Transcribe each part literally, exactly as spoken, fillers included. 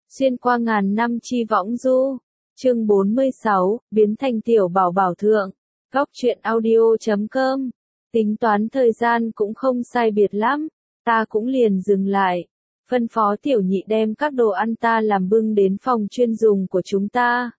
Xuyên qua ngàn năm chi võng du. Chương bốn mươi sáu, biến thành tiểu bảo bảo thượng. Góc truyện audio chấm com. Tính toán thời gian cũng không sai biệt lắm, ta cũng liền dừng lại. Phân phó tiểu nhị đem các đồ ăn ta làm bưng đến phòng chuyên dùng của chúng ta.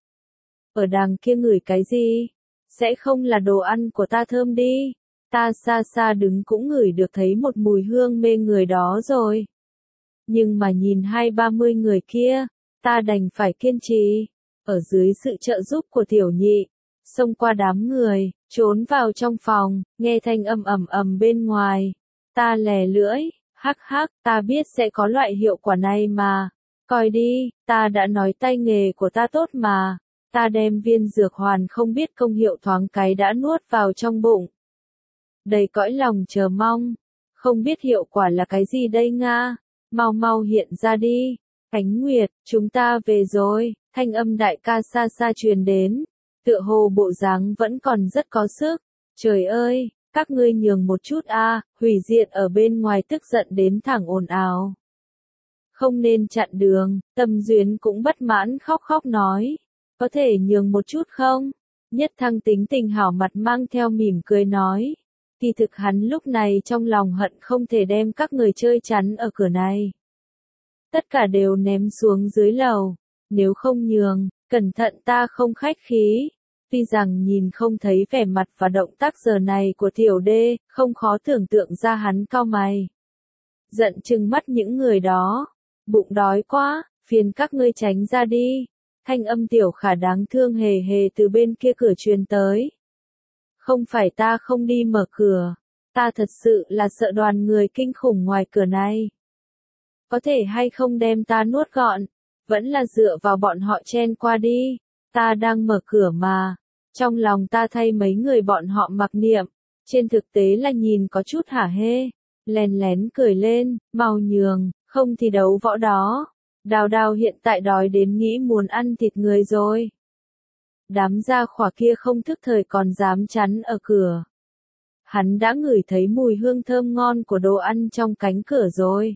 Ở đằng kia ngửi cái gì? Sẽ không là đồ ăn của ta thơm đi. Ta xa xa đứng cũng ngửi được thấy một mùi hương mê người đó rồi. Nhưng mà nhìn hai ba mươi người kia, ta đành phải kiên trì. Ở dưới sự trợ giúp của tiểu nhị, xông qua đám người, trốn vào trong phòng, nghe thanh âm ầm ầm bên ngoài. Ta lè lưỡi, hắc hắc, ta biết sẽ có loại hiệu quả này mà. Coi đi, ta đã nói tay nghề của ta tốt mà. Ta đem viên dược hoàn không biết công hiệu thoáng cái đã nuốt vào trong bụng. Đầy cõi lòng chờ mong, không biết hiệu quả là cái gì đây Nga, mau mau hiện ra đi. Ánh Nguyệt, chúng ta về rồi, thanh âm đại ca xa xa truyền đến, tựa hồ bộ dáng vẫn còn rất có sức. Trời ơi, các ngươi nhường một chút a, hủy diệt ở bên ngoài tức giận đến thẳng ồn ào. Không nên chặn đường, Tâm Duyến cũng bất mãn khóc khóc nói, có thể nhường một chút không? Nhất Thăng tính tình hảo mặt mang theo mỉm cười nói, kỳ thực hắn lúc này trong lòng hận không thể đem các người chơi chắn ở cửa này. Tất cả đều ném xuống dưới lầu, nếu không nhường, cẩn thận ta không khách khí. Tuy rằng nhìn không thấy vẻ mặt và động tác giờ này của tiểu đê, không khó tưởng tượng ra hắn cau mày. Giận chừng mắt những người đó, bụng đói quá, phiền các ngươi tránh ra đi. Thanh âm tiểu khả đáng thương hề hề từ bên kia cửa truyền tới. Không phải ta không đi mở cửa, ta thật sự là sợ đoàn người kinh khủng ngoài cửa này. Có thể hay không đem ta nuốt gọn, vẫn là dựa vào bọn họ chen qua đi, ta đang mở cửa mà. Trong lòng ta thay mấy người bọn họ mặc niệm, trên thực tế là nhìn có chút hả hê, lén lén cười lên, mau nhường, không thì đấu võ đó. Đào đào hiện tại đói đến nghĩ muốn ăn thịt người rồi. Đám gia khỏa kia không thức thời còn dám chắn ở cửa. Hắn đã ngửi thấy mùi hương thơm ngon của đồ ăn trong cánh cửa rồi.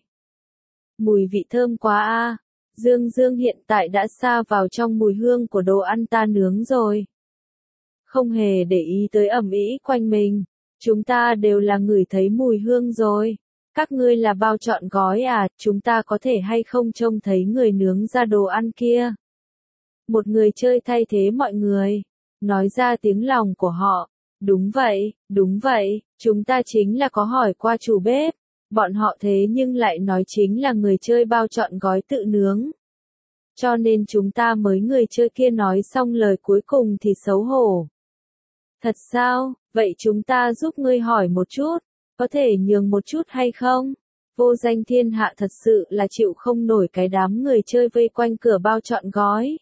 Mùi vị thơm quá a, Dương Dương hiện tại đã sa vào trong mùi hương của đồ ăn ta nướng rồi. Không hề để ý tới ầm ĩ quanh mình, chúng ta đều là ngửi thấy mùi hương rồi. Các ngươi là bao trọn gói à, chúng ta có thể hay không trông thấy người nướng ra đồ ăn kia. Một người chơi thay thế mọi người, nói ra tiếng lòng của họ. Đúng vậy, đúng vậy, chúng ta chính là có hỏi qua chủ bếp. Bọn họ thế nhưng lại nói chính là người chơi bao trọn gói tự nướng. Cho nên chúng ta mới người chơi kia nói xong lời cuối cùng thì xấu hổ. Thật sao, vậy chúng ta giúp ngươi hỏi một chút, có thể nhường một chút hay không? Vô Danh Thiên Hạ thật sự là chịu không nổi cái đám người chơi vây quanh cửa bao trọn gói.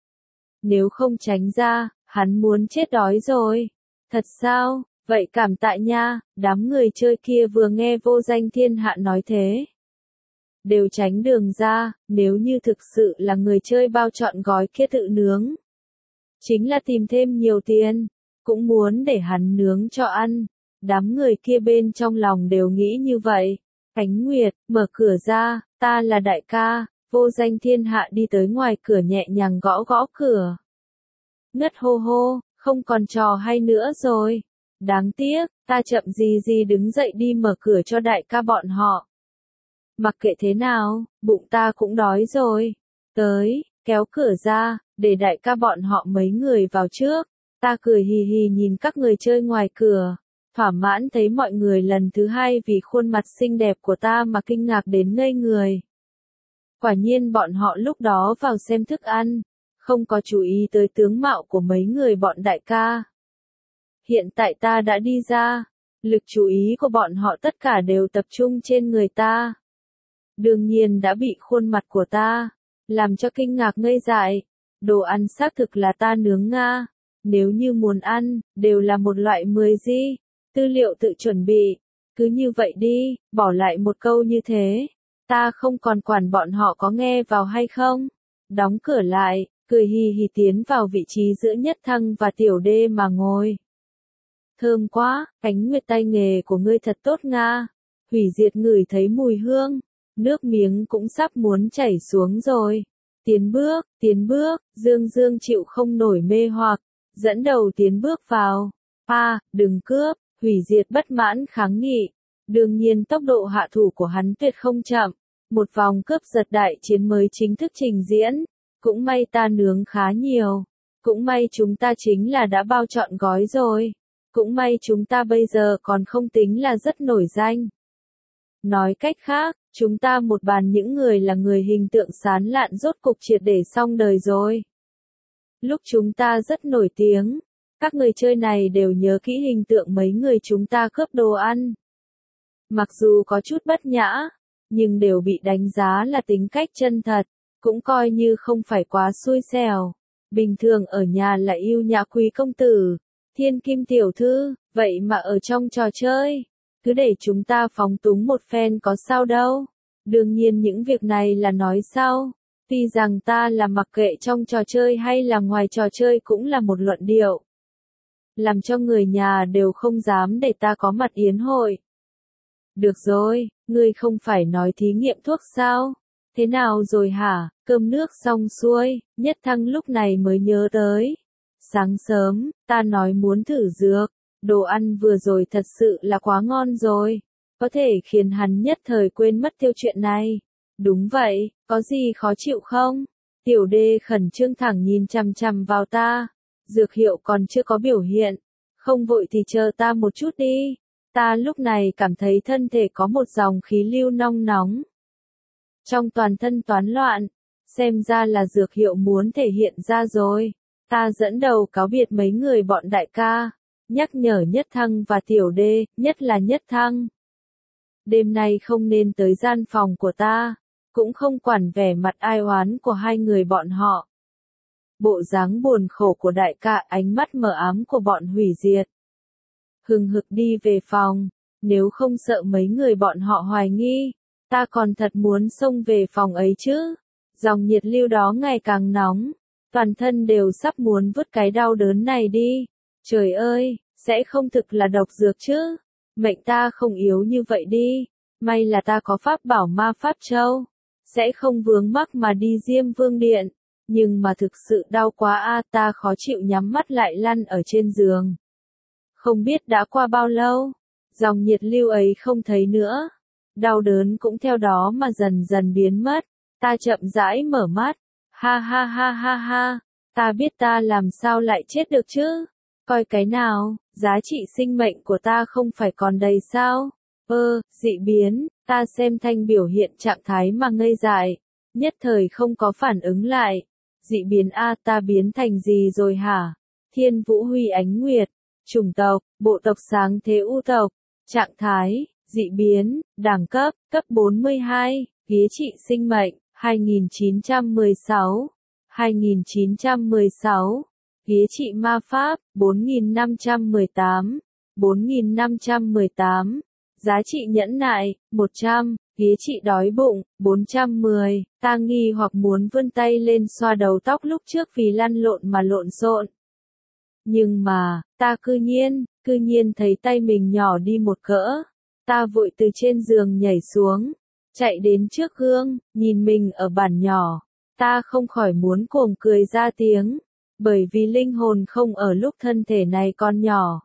Nếu không tránh ra, hắn muốn chết đói rồi. Thật sao? Vậy cảm tạ nha. Đám người chơi kia vừa nghe Vô Danh Thiên Hạ nói thế, đều tránh đường ra. Nếu như thực sự là người chơi bao trọn gói kia tự nướng, chính là tìm thêm nhiều tiền, cũng muốn để hắn nướng cho ăn. Đám người kia bên trong lòng đều nghĩ như vậy. Ánh Nguyệt, mở cửa ra, ta là đại ca. Vô Danh Thiên Hạ đi tới ngoài cửa nhẹ nhàng gõ gõ cửa. Ngất hô hô, không còn trò hay nữa rồi. Đáng tiếc, ta chậm gì gì đứng dậy đi mở cửa cho đại ca bọn họ. Mặc kệ thế nào, bụng ta cũng đói rồi. Tới, kéo cửa ra, để đại ca bọn họ mấy người vào trước. Ta cười hì hì nhìn các người chơi ngoài cửa. Thỏa mãn thấy mọi người lần thứ hai vì khuôn mặt xinh đẹp của ta mà kinh ngạc đến ngây người. Quả nhiên bọn họ lúc đó vào xem thức ăn, không có chú ý tới tướng mạo của mấy người bọn đại ca. Hiện tại ta đã đi ra, lực chú ý của bọn họ tất cả đều tập trung trên người ta. Đương nhiên đã bị khuôn mặt của ta làm cho kinh ngạc ngây dại. Đồ ăn xác thực là ta nướng Nga. Nếu như muốn ăn, đều là một loại mười gì. Tư liệu tự chuẩn bị. Cứ như vậy đi, bỏ lại một câu như thế. Ta không còn quản bọn họ có nghe vào hay không. Đóng cửa lại, cười hì hì tiến vào vị trí giữa Nhất Thăng và Tiểu Đê mà ngồi. Thơm quá, Ánh Nguyệt tay nghề của ngươi thật tốt Nga. Hủy diệt ngửi thấy mùi hương, nước miếng cũng sắp muốn chảy xuống rồi. Tiến bước, tiến bước, Dương Dương chịu không nổi mê hoặc, dẫn đầu tiến bước vào. A, đừng cướp, hủy diệt bất mãn kháng nghị. Đương nhiên tốc độ hạ thủ của hắn tuyệt không chậm. Một vòng cướp giật đại chiến mới chính thức trình diễn. Cũng may ta nướng khá nhiều. Cũng may chúng ta chính là đã bao trọn gói rồi. Cũng may chúng ta bây giờ còn không tính là rất nổi danh. Nói cách khác, chúng ta một bàn những người là người hình tượng sán lạn rốt cục triệt để xong đời rồi. Lúc chúng ta rất nổi tiếng, các người chơi này đều nhớ kỹ hình tượng mấy người chúng ta cướp đồ ăn. Mặc dù có chút bất nhã, nhưng đều bị đánh giá là tính cách chân thật, cũng coi như không phải quá xui xẻo. Bình thường ở nhà là yêu nhã quý công tử, thiên kim tiểu thư, vậy mà ở trong trò chơi, cứ để chúng ta phóng túng một phen có sao đâu. Đương nhiên những việc này là nói sau, tuy rằng ta là mặc kệ trong trò chơi hay là ngoài trò chơi cũng là một luận điệu. Làm cho người nhà đều không dám để ta có mặt yến hội. Được rồi, ngươi không phải nói thí nghiệm thuốc sao? Thế nào rồi hả? Cơm nước xong xuôi, Nhất Thăng lúc này mới nhớ tới. Sáng sớm, ta nói muốn thử dược, đồ ăn vừa rồi thật sự là quá ngon rồi. Có thể khiến hắn nhất thời quên mất tiêu chuyện này. Đúng vậy, có gì khó chịu không? Tiểu đê khẩn trương thẳng nhìn chằm chằm vào ta. Dược hiệu còn chưa có biểu hiện. Không vội thì chờ ta một chút đi. Ta lúc này cảm thấy thân thể có một dòng khí lưu nong nóng. Trong toàn thân toán loạn, xem ra là dược hiệu muốn thể hiện ra rồi. Ta dẫn đầu cáo biệt mấy người bọn đại ca, nhắc nhở Nhất Thăng và Tiểu Đê, nhất là Nhất Thăng. Đêm nay không nên tới gian phòng của ta, cũng không quản vẻ mặt ai oán của hai người bọn họ. Bộ dáng buồn khổ của đại ca, ánh mắt mờ ám của bọn hủy diệt. Hừng hực đi về phòng, nếu không sợ mấy người bọn họ hoài nghi, ta còn thật muốn xông về phòng ấy chứ. Dòng nhiệt lưu đó ngày càng nóng, toàn thân đều sắp muốn vứt cái đau đớn này đi. Trời ơi, sẽ không thực là độc dược chứ? Mệnh ta không yếu như vậy đi, may là ta có pháp bảo ma pháp châu, sẽ không vướng mắc mà đi Diêm Vương Điện. Nhưng mà thực sự đau quá a, ta khó chịu nhắm mắt lại lăn ở trên giường. Không biết đã qua bao lâu, dòng nhiệt lưu ấy không thấy nữa. Đau đớn cũng theo đó mà dần dần biến mất. Ta chậm rãi mở mắt. Ha ha ha ha ha. Ta biết ta làm sao lại chết được chứ? Coi cái nào, giá trị sinh mệnh của ta không phải còn đầy sao? Ơ, dị biến, ta xem Thanh biểu hiện trạng thái mà ngây dại. Nhất thời không có phản ứng lại. Dị biến a, ta biến thành gì rồi hả? Thiên Vũ Huy Ánh Nguyệt. Chủng tộc, bộ tộc Sáng Thế U tộc. Trạng thái, dị biến, đẳng cấp, cấp bốn mươi hai, ghế trị sinh mệnh, hai nghìn chín trăm mười sáu, hai nghìn chín trăm mười sáu, ghế trị ma pháp, bốn nghìn năm trăm mười tám, bốn nghìn năm trăm mười tám, giá trị nhẫn nại, một trăm, ghế trị đói bụng, bốn trăm mười, ta nghi hoặc muốn vươn tay lên xoa đầu tóc lúc trước vì lăn lộn mà lộn xộn. Nhưng mà, ta cư nhiên, cư nhiên thấy tay mình nhỏ đi một cỡ. Ta vội từ trên giường nhảy xuống, chạy đến trước gương, nhìn mình ở bản nhỏ. Ta không khỏi muốn cuồng cười ra tiếng, bởi vì linh hồn không ở lúc thân thể này còn nhỏ.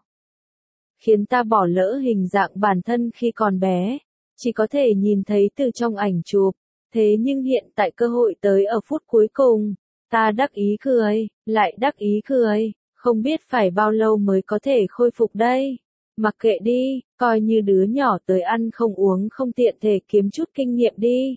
Khiến ta bỏ lỡ hình dạng bản thân khi còn bé, chỉ có thể nhìn thấy từ trong ảnh chụp. Thế nhưng hiện tại cơ hội tới ở phút cuối cùng, ta đắc ý cười, lại đắc ý cười. Không biết phải bao lâu mới có thể khôi phục đây. Mặc kệ đi, coi như đứa nhỏ tới ăn không uống không tiện thể kiếm chút kinh nghiệm đi.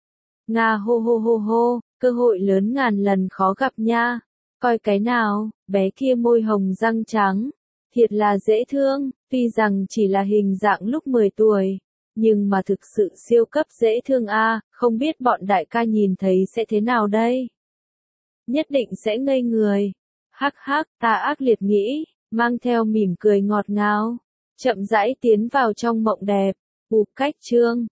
Nga hô hô hô hô, cơ hội lớn ngàn lần khó gặp nha. Coi cái nào, bé kia môi hồng răng trắng. Thiệt là dễ thương, tuy rằng chỉ là hình dạng lúc mười tuổi. Nhưng mà thực sự siêu cấp dễ thương a, không biết bọn đại ca nhìn thấy sẽ thế nào đây? Nhất định sẽ ngây người. Hắc hắc, ta ác liệt nghĩ, mang theo mỉm cười ngọt ngào, chậm rãi tiến vào trong mộng đẹp. Bụp cách chương